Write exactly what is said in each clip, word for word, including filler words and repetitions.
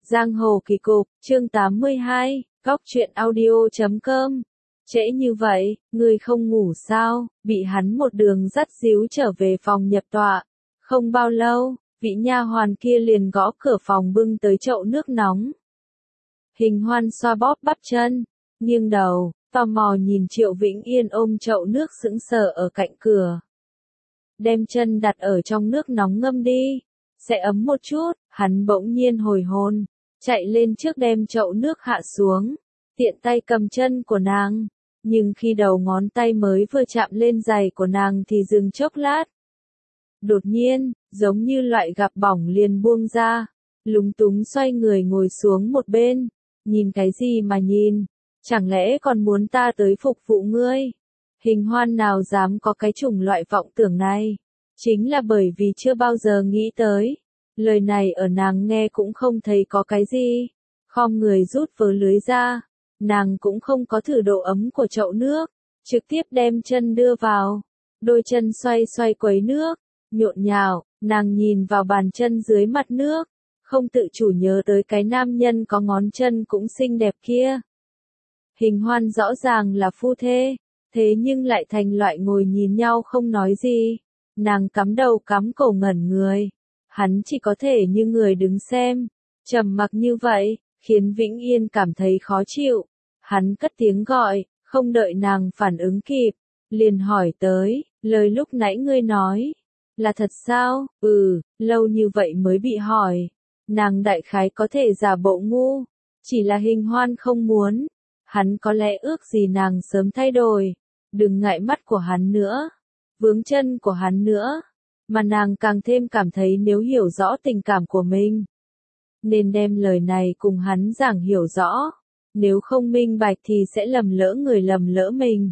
Giang hồ kỳ cục, chương tám mươi hai, góc truyện audio chấm com. Trễ như vậy, ngươi không ngủ sao? Bị hắn một đường dắt díu trở về phòng nhập tọa. Không bao lâu, vị nha hoàn kia liền gõ cửa phòng bưng tới chậu nước nóng. Hình Hoan xoa bóp bắp chân, nghiêng đầu, tò mò nhìn Triệu Vĩnh Yên ôm chậu nước sững sờ ở cạnh cửa. Đem chân đặt ở trong nước nóng ngâm đi, sẽ ấm một chút. Hắn bỗng nhiên hồi hồn, chạy lên trước đem chậu nước hạ xuống, tiện tay cầm chân của nàng, nhưng khi đầu ngón tay mới vừa chạm lên giày của nàng thì dừng chốc lát. Đột nhiên, giống như loại gặp bỏng liền buông ra, lúng túng xoay người ngồi xuống một bên, nhìn cái gì mà nhìn, chẳng lẽ còn muốn ta tới phục vụ ngươi? Hình Hoan nào dám có cái chủng loại vọng tưởng này, chính là bởi vì chưa bao giờ nghĩ tới. Lời này ở nàng nghe cũng không thấy có cái gì, khom người rút vớ lưới ra, nàng cũng không có thử độ ấm của chậu nước, trực tiếp đem chân đưa vào, đôi chân xoay xoay quấy nước, nhộn nhào, nàng nhìn vào bàn chân dưới mặt nước, không tự chủ nhớ tới cái nam nhân có ngón chân cũng xinh đẹp kia. Hình Hoan rõ ràng là phu thê, thế nhưng lại thành loại ngồi nhìn nhau không nói gì, nàng cắm đầu cắm cổ ngẩn người. Hắn chỉ có thể như người đứng xem, trầm mặc như vậy, khiến Vĩnh Yên cảm thấy khó chịu. Hắn cất tiếng gọi, không đợi nàng phản ứng kịp, liền hỏi tới, lời lúc nãy ngươi nói, là thật sao? Ừ, lâu như vậy mới bị hỏi. Nàng đại khái có thể giả bộ ngu, chỉ là Hình Hoan không muốn. Hắn có lẽ ước gì nàng sớm thay đổi, đừng ngại mắt của hắn nữa, vướng chân của hắn nữa. Mà nàng càng thêm cảm thấy nếu hiểu rõ tình cảm của mình, nên đem lời này cùng hắn giảng hiểu rõ, nếu không minh bạch thì sẽ lầm lỡ người lầm lỡ mình.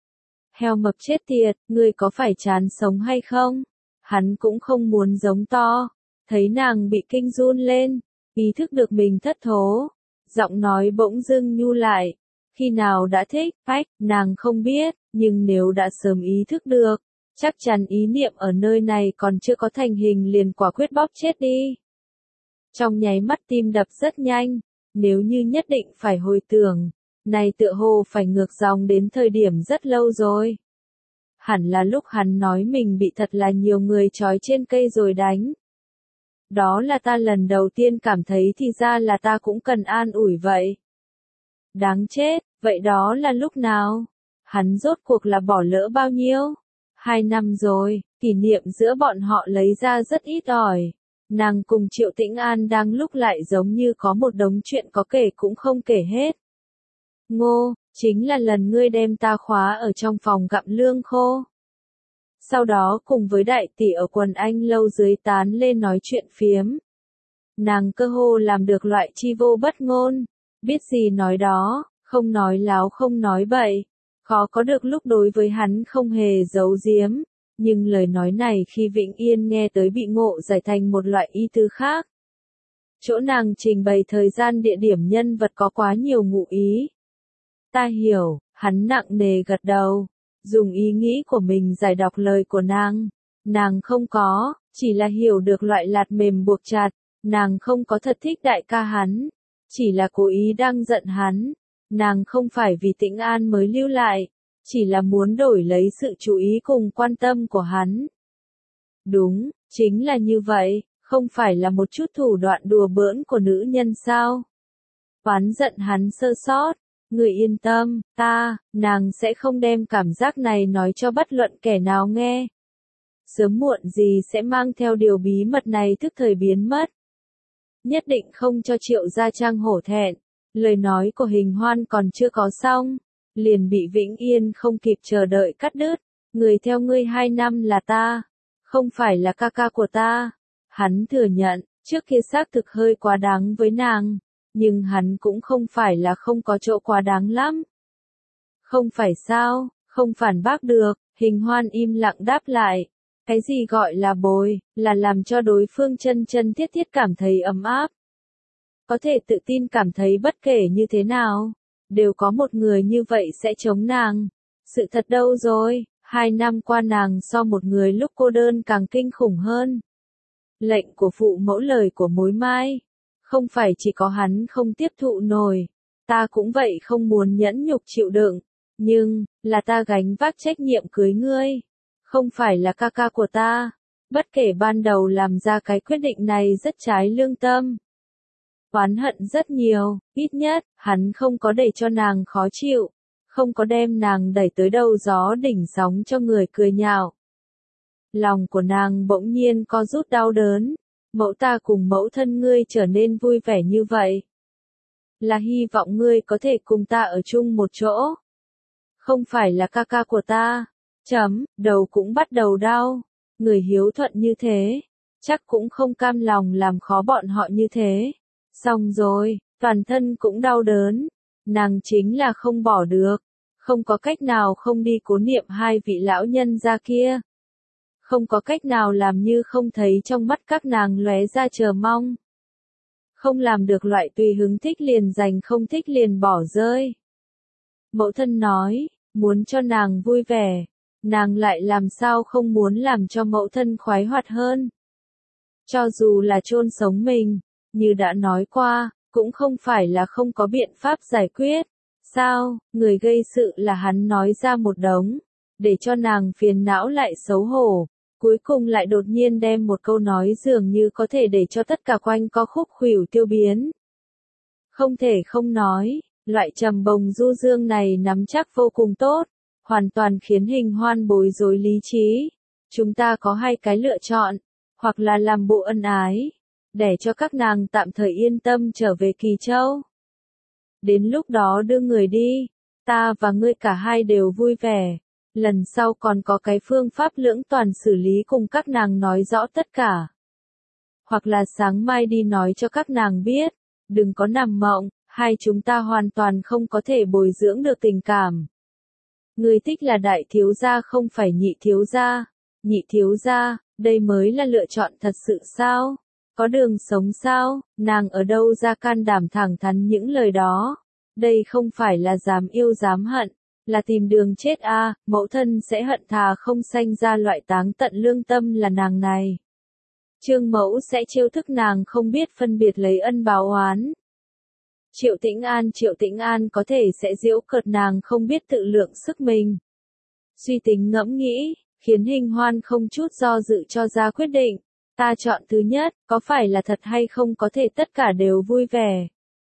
Heo mập chết tiệt, ngươi có phải chán sống hay không? Hắn cũng không muốn giống to, thấy nàng bị kinh run lên, ý thức được mình thất thố, giọng nói bỗng dưng nhu lại, khi nào đã thích, phách, nàng không biết, nhưng nếu đã sớm ý thức được, chắc chắn ý niệm ở nơi này còn chưa có thành hình liền quả quyết bóp chết đi. Trong nháy mắt tim đập rất nhanh, nếu như nhất định phải hồi tưởng, này tựa hồ phải ngược dòng đến thời điểm rất lâu rồi. Hẳn là lúc hắn nói mình bị thật là nhiều người trói trên cây rồi đánh. Đó là ta lần đầu tiên cảm thấy thì ra là ta cũng cần an ủi vậy. Đáng chết, vậy đó là lúc nào? Hắn rốt cuộc là bỏ lỡ bao nhiêu? Hai năm rồi, kỷ niệm giữa bọn họ lấy ra rất ít ỏi. Nàng cùng Triệu Tĩnh An đang lúc lại giống như có một đống chuyện có kể cũng không kể hết. Ngô, chính là lần ngươi đem ta khóa ở trong phòng gặm lương khô. Sau đó cùng với đại tỷ ở quần anh lâu dưới tán lên nói chuyện phiếm. Nàng cơ hồ làm được loại chi vô bất ngôn, biết gì nói đó, không nói láo không nói bậy. Khó có được lúc đối với hắn không hề giấu giếm, nhưng lời nói này khi Vĩnh Yên nghe tới bị Ngộ giải thành một loại ý tứ khác. Chỗ nàng trình bày thời gian địa điểm nhân vật có quá nhiều ngụ ý. Ta hiểu, hắn nặng nề gật đầu, dùng ý nghĩ của mình giải đọc lời của nàng. Nàng không có, chỉ là hiểu được loại lạt mềm buộc chặt, nàng không có thật thích đại ca hắn, chỉ là cố ý đang giận hắn. Nàng không phải vì Tĩnh An mới lưu lại, chỉ là muốn đổi lấy sự chú ý cùng quan tâm của hắn. Đúng, chính là như vậy, không phải là một chút thủ đoạn đùa bỡn của nữ nhân sao? Oán giận hắn sơ sót, người yên tâm, ta, nàng sẽ không đem cảm giác này nói cho bất luận kẻ nào nghe. Sớm muộn gì sẽ mang theo điều bí mật này tức thời biến mất. Nhất định không cho Triệu Gia Trang hổ thẹn. Lời nói của Hình Hoan còn chưa có xong, liền bị Vĩnh Yên không kịp chờ đợi cắt đứt. Người theo ngươi hai năm là ta, không phải là ca ca của ta. Hắn thừa nhận, trước kia xác thực hơi quá đáng với nàng, nhưng hắn cũng không phải là không có chỗ quá đáng lắm. Không phải sao, không phản bác được. Hình Hoan im lặng đáp lại. Cái gì gọi là bồi, là làm cho đối phương chân chân thiết thiết cảm thấy ấm áp. Có thể tự tin cảm thấy bất kể như thế nào, đều có một người như vậy sẽ chống nàng. Sự thật đâu rồi, hai năm qua nàng so một người lúc cô đơn càng kinh khủng hơn. Lệnh của phụ mẫu lời của mối mai. Không phải chỉ có hắn không tiếp thụ nổi, ta cũng vậy không muốn nhẫn nhục chịu đựng, nhưng, là ta gánh vác trách nhiệm cưới ngươi, không phải là ca ca của ta. Bất kể ban đầu làm ra cái quyết định này rất trái lương tâm. Oán hận rất nhiều, ít nhất, hắn không có để cho nàng khó chịu, không có đem nàng đẩy tới đầu gió đỉnh sóng cho người cười nhạo. Lòng của nàng bỗng nhiên co rút đau đớn, mẫu ta cùng mẫu thân ngươi trở nên vui vẻ như vậy. Là hy vọng ngươi có thể cùng ta ở chung một chỗ. Không phải là ca ca của ta. Chấm, đầu cũng bắt đầu đau. Người hiếu thuận như thế, chắc cũng không cam lòng làm khó bọn họ như thế. Xong rồi, toàn thân cũng đau đớn. Nàng chính là không bỏ được. Không có cách nào không đi cố niệm hai vị lão nhân gia kia. Không có cách nào làm như không thấy trong mắt các nàng lóe ra chờ mong. Không làm được loại tùy hứng thích liền dành không thích liền bỏ rơi. Mẫu thân nói, muốn cho nàng vui vẻ, nàng lại làm sao không muốn làm cho mẫu thân khoái hoạt hơn. Cho dù là chôn sống mình, như đã nói qua, cũng không phải là không có biện pháp giải quyết. Sao, người gây sự là hắn nói ra một đống, để cho nàng phiền não lại xấu hổ. Cuối cùng lại đột nhiên đem một câu nói dường như có thể để cho tất cả quanh co khúc khuỷu tiêu biến. Không thể không nói, loại trầm bồng du dương này nắm chắc vô cùng tốt, hoàn toàn khiến Hình Hoan bối rối lý trí. Chúng ta có hai cái lựa chọn, hoặc là làm bộ ân ái, để cho các nàng tạm thời yên tâm trở về Kỳ Châu. Đến lúc đó đưa người đi, ta và ngươi cả hai đều vui vẻ. Lần sau còn có cái phương pháp lưỡng toàn xử lý cùng các nàng nói rõ tất cả. Hoặc là sáng mai đi nói cho các nàng biết, đừng có nằm mộng, hai chúng ta hoàn toàn không có thể bồi dưỡng được tình cảm. Người thích là đại thiếu gia không phải nhị thiếu gia. Nhị thiếu gia, đây mới là lựa chọn thật sự sao? Có đường sống sao? Nàng ở đâu ra can đảm thẳng thắn những lời đó? Đây không phải là dám yêu dám hận, là tìm đường chết a. À, mẫu thân sẽ hận thà không sanh ra loại táng tận lương tâm là nàng này. Trương mẫu sẽ chiêu thức nàng không biết phân biệt lấy ân báo oán. Triệu Tĩnh An Triệu Tĩnh An có thể sẽ giễu cợt nàng không biết tự lượng sức mình. Suy tính ngẫm nghĩ, khiến Hình Hoan không chút do dự cho ra quyết định. Ta chọn thứ nhất, có phải là thật hay không có thể tất cả đều vui vẻ.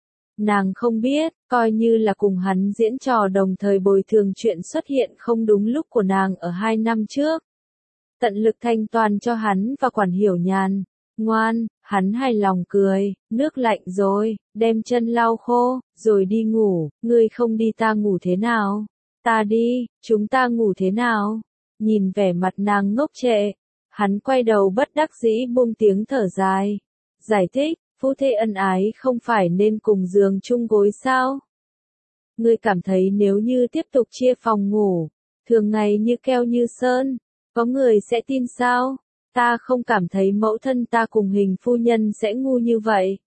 Nàng không biết, coi như là cùng hắn diễn trò đồng thời bồi thường chuyện xuất hiện không đúng lúc của nàng ở hai năm trước. Tận lực thanh toàn cho hắn và Quản Hiểu Nhàn. Ngoan, hắn hài lòng cười, nước lạnh rồi, đem chân lau khô, rồi đi ngủ, ngươi không đi ta ngủ thế nào? Ta đi, chúng ta ngủ thế nào? Nhìn vẻ mặt nàng ngốc trệ, hắn quay đầu bất đắc dĩ buông tiếng thở dài. Giải thích, phu thê ân ái không phải nên cùng giường chung gối sao? Ngươi cảm thấy nếu như tiếp tục chia phòng ngủ, thường ngày như keo như sơn, có người sẽ tin sao? Ta không cảm thấy mẫu thân ta cùng Hình phu nhân sẽ ngu như vậy.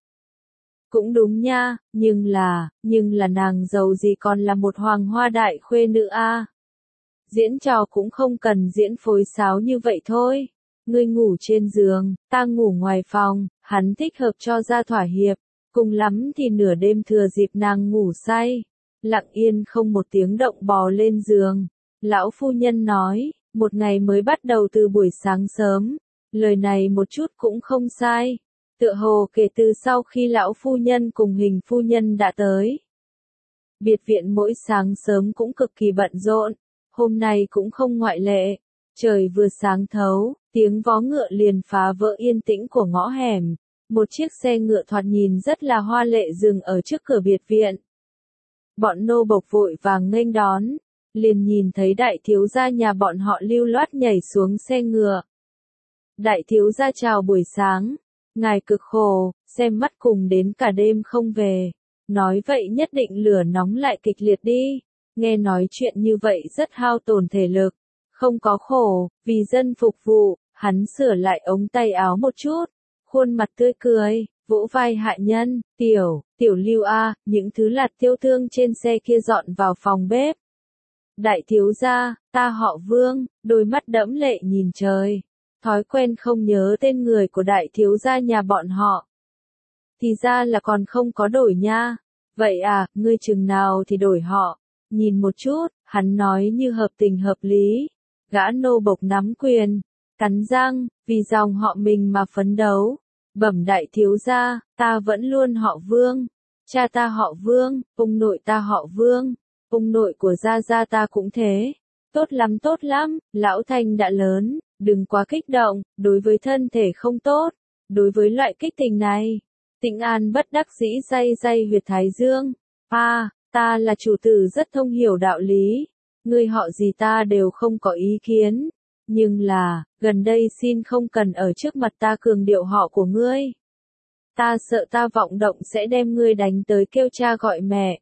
Cũng đúng nha, nhưng là, nhưng là nàng giàu gì còn là một hoàng hoa đại khuê nữ a. À. Diễn trò cũng không cần diễn phối sáo như vậy thôi. Ngươi ngủ trên giường, ta ngủ ngoài phòng, hắn thích hợp cho ra thỏa hiệp, cùng lắm thì nửa đêm thừa dịp nàng ngủ say, lặng yên không một tiếng động bò lên giường. Lão phu nhân nói, một ngày mới bắt đầu từ buổi sáng sớm, lời này một chút cũng không sai, tựa hồ kể từ sau khi lão phu nhân cùng Hình phu nhân đã tới. Biệt viện mỗi sáng sớm cũng cực kỳ bận rộn, hôm nay cũng không ngoại lệ. Trời vừa sáng thấu, tiếng vó ngựa liền phá vỡ yên tĩnh của ngõ hẻm. Một chiếc xe ngựa thoạt nhìn rất là hoa lệ dừng ở trước cửa biệt viện. Bọn nô bộc vội vàng nghênh đón, liền nhìn thấy đại thiếu gia nhà bọn họ lưu loát nhảy xuống xe ngựa. Đại thiếu gia chào buổi sáng, ngài cực khổ, xem mắt cùng đến cả đêm không về. Nói vậy nhất định lửa nóng lại kịch liệt đi, nghe nói chuyện như vậy rất hao tổn thể lực. Không có khổ, vì dân phục vụ, hắn sửa lại ống tay áo một chút, khuôn mặt tươi cười, vỗ vai hạ nhân, tiểu, tiểu Lưu a, những thứ lạt tiêu thương trên xe kia dọn vào phòng bếp. Đại thiếu gia, ta họ Vương, đôi mắt đẫm lệ nhìn trời, thói quen không nhớ tên người của đại thiếu gia nhà bọn họ. thì ra là còn không có đổi nha. Vậy à, ngươi chừng nào thì đổi họ. Nhìn một chút, hắn nói như hợp tình hợp lý. Gã nô bộc nắm quyền, cắn răng, vì dòng họ mình mà phấn đấu. Bẩm đại thiếu gia, ta vẫn luôn họ Vương. Cha ta họ Vương, ông nội ta họ Vương, ông nội của gia gia ta cũng thế. Tốt lắm tốt lắm, lão Thanh đã lớn, đừng quá kích động, đối với thân thể không tốt. Đối với loại kích tình này, Tĩnh An bất đắc dĩ day day huyệt thái dương. À, ta là chủ tử rất thông hiểu đạo lý, ngươi họ gì ta đều không có ý kiến. Nhưng là, gần đây xin không cần ở trước mặt ta cường điệu họ của ngươi. Ta sợ ta vọng động sẽ đem ngươi đánh tới kêu cha gọi mẹ.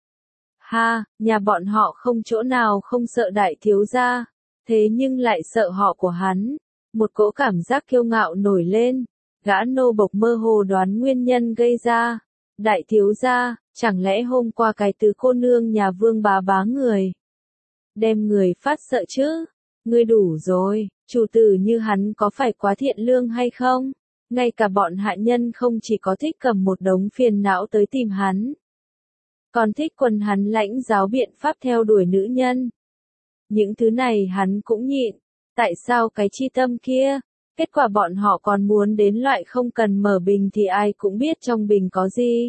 Ha, nhà bọn họ không chỗ nào không sợ đại thiếu gia, thế nhưng lại sợ họ của hắn. Một cỗ cảm giác kiêu ngạo nổi lên, gã nô bộc mơ hồ đoán nguyên nhân gây ra. Đại thiếu gia, chẳng lẽ hôm qua cái tứ cô nương nhà Vương bá bá người đem người phát sợ chứ? Ngươi đủ rồi, chủ tử như hắn có phải quá thiện lương hay không? Ngay cả bọn hạ nhân không chỉ có thích cầm một đống phiền não tới tìm hắn, còn thích quần hắn lãnh giáo biện pháp theo đuổi nữ nhân. Những thứ này hắn cũng nhịn, tại sao cái chi tâm kia? Kết quả bọn họ còn muốn đến loại không cần mở bình thì ai cũng biết trong bình có gì.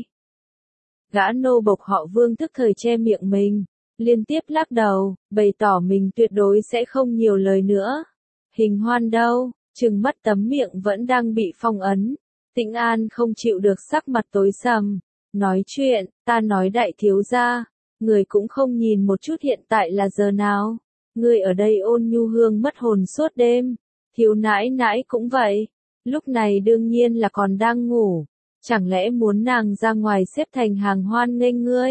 Gã nô bộc họ Vương tức thời che miệng mình, liên tiếp lắc đầu, bày tỏ mình tuyệt đối sẽ không nhiều lời nữa. Hình Hoan đâu, trừng mắt tấm miệng vẫn đang bị phong ấn. Tĩnh An không chịu được sắc mặt tối sầm, nói chuyện, ta nói đại thiếu gia, người cũng không nhìn một chút hiện tại là giờ nào. Người ở đây Ôn Nhu Hương mất hồn suốt đêm, thiếu nãi nãi cũng vậy, lúc này đương nhiên là còn đang ngủ, chẳng lẽ muốn nàng ra ngoài xếp thành hàng hoan nghênh ngươi?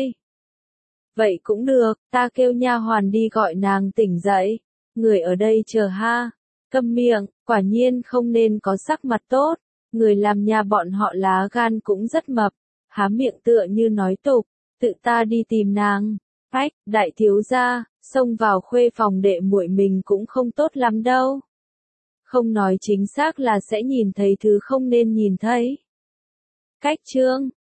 Vậy cũng được, ta kêu nha hoàn đi gọi nàng tỉnh dậy, người ở đây chờ ha. Câm miệng, quả nhiên không nên có sắc mặt tốt, người làm nhà bọn họ lá gan cũng rất mập, há miệng tựa như nói tục, tự ta đi tìm nàng. Ách, đại thiếu gia, xông vào khuê phòng đệ muội mình cũng không tốt lắm đâu. Không nói chính xác là sẽ nhìn thấy thứ không nên nhìn thấy. Cách chương